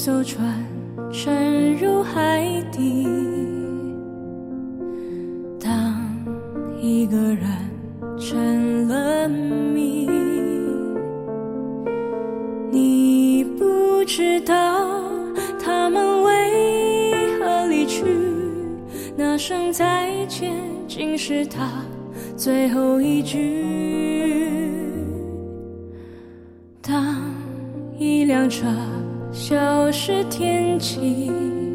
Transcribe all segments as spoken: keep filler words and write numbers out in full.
艘船沉入海底，当一个人成了谜，你不知道他们为何离去，那声再见竟是他最后一句。当一辆车消失天际，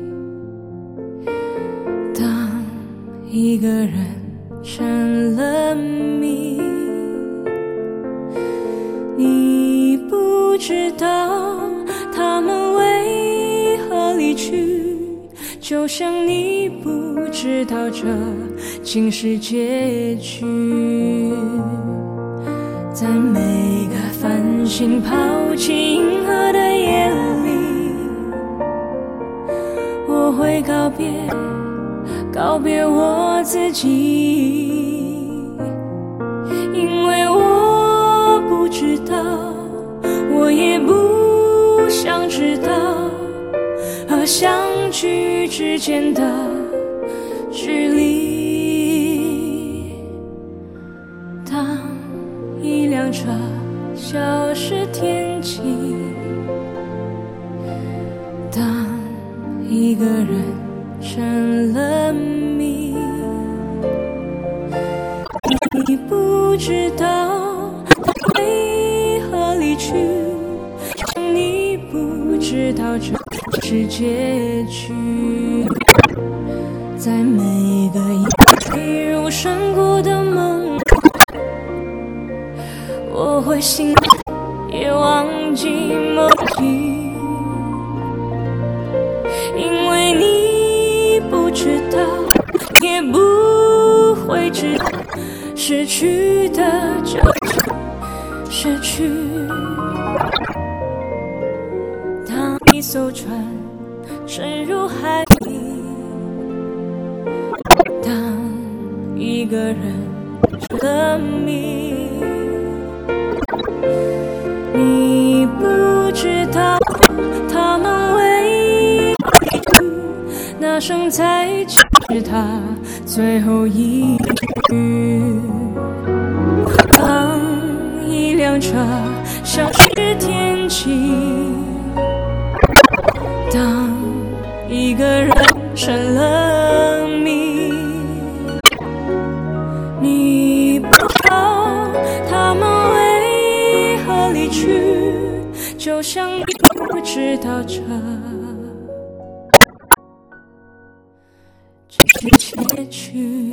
当一个人成了谜，你不知道他们为何离去，就像你不知道这竟是结局。在每个繁星抛弃银河的夜里，我会告别告别我自己，因为我不知道，我也不想知道和相聚之间的距离。当一辆车消失天际，当一个人成了谜，你不知道为何离去，你不知道这是结局。在每个坠入深谷的梦，我会醒也忘记梦境，因为你不知道，也不会知道，失去的就是失去。当一艘船沉入海里，当一个人成了谜，你不知道他们为那声再见是他最后一句。当一辆车消失天际，当一个人成了谜，你不知道他们为何离去，就像你不知道这是结局。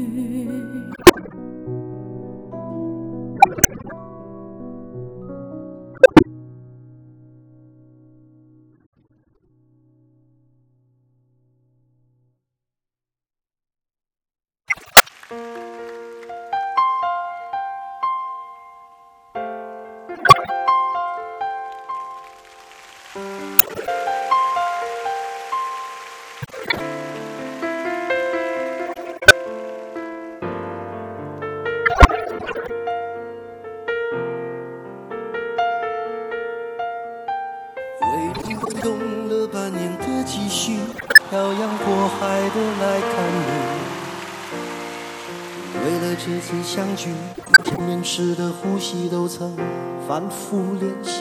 用了半年的积蓄，漂洋过海的来看你。为了这次相聚，见面时的呼吸都曾反复练习。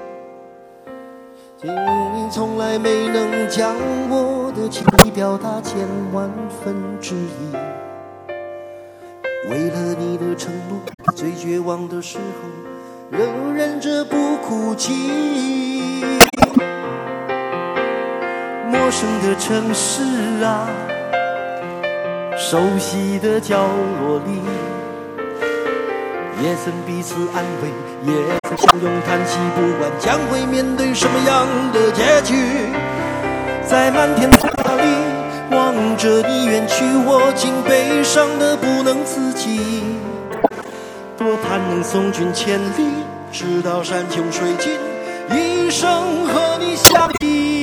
你从来没能将我的情意表达千万分之一。为了你的承诺，最绝望的时候，仍忍着不哭泣。陌生的城市啊，熟悉的角落里，也曾彼此安慰，也曾相拥叹息，不管将会面对什么样的结局。在漫天大里望着你远去，我竟悲伤得不能自己。多盼能送君千里，直到山穷水尽，一生和你相依。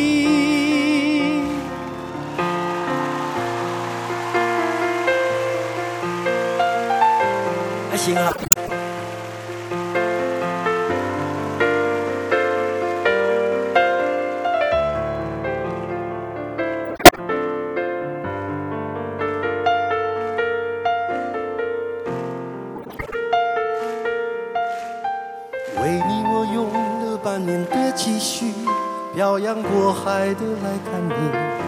还行啊。 继续漂洋过海的来看你。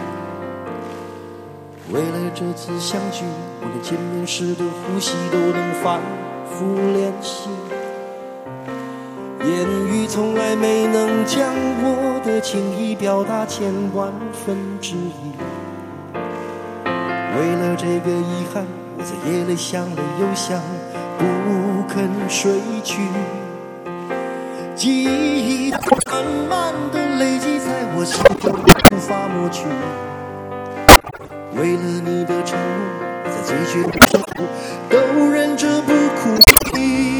为了这次相聚，我连见面时的呼吸都能反复练习。言语从来没能将我的情意表达千万分之一。为了这个遗憾，我在夜里想了又想，不肯睡去。记忆慢慢的累积在我心中，无法抹去。为了你的承诺，我在最绝望的时候都忍着不哭泣。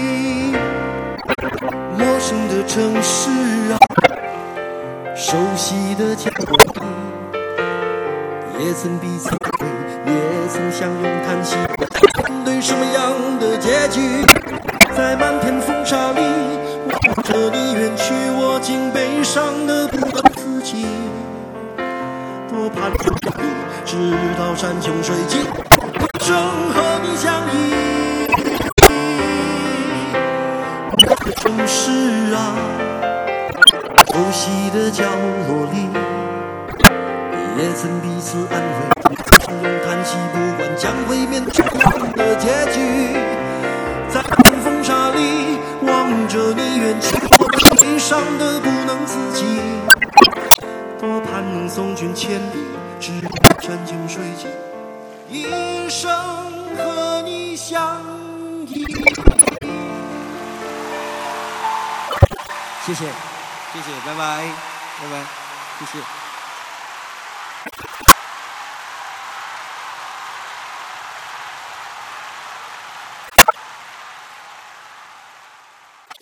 陌生的城市啊，熟悉的角落里，也曾彼此安慰，也曾相拥叹息。面对什么样的结局？在漫天风沙里，望着你远去，我竟悲伤的不能自己。多盼你直到山穷水尽，正和你相依。城市啊，熟悉的角落里，也曾彼此安慰，相拥叹息，不管将会面对怎样的结局。在风沙里望着你远去，我悲伤的不能自己。多盼能送君千里，直到山穷水尽，一生和你相依。谢谢，谢谢，拜拜，拜拜，谢谢。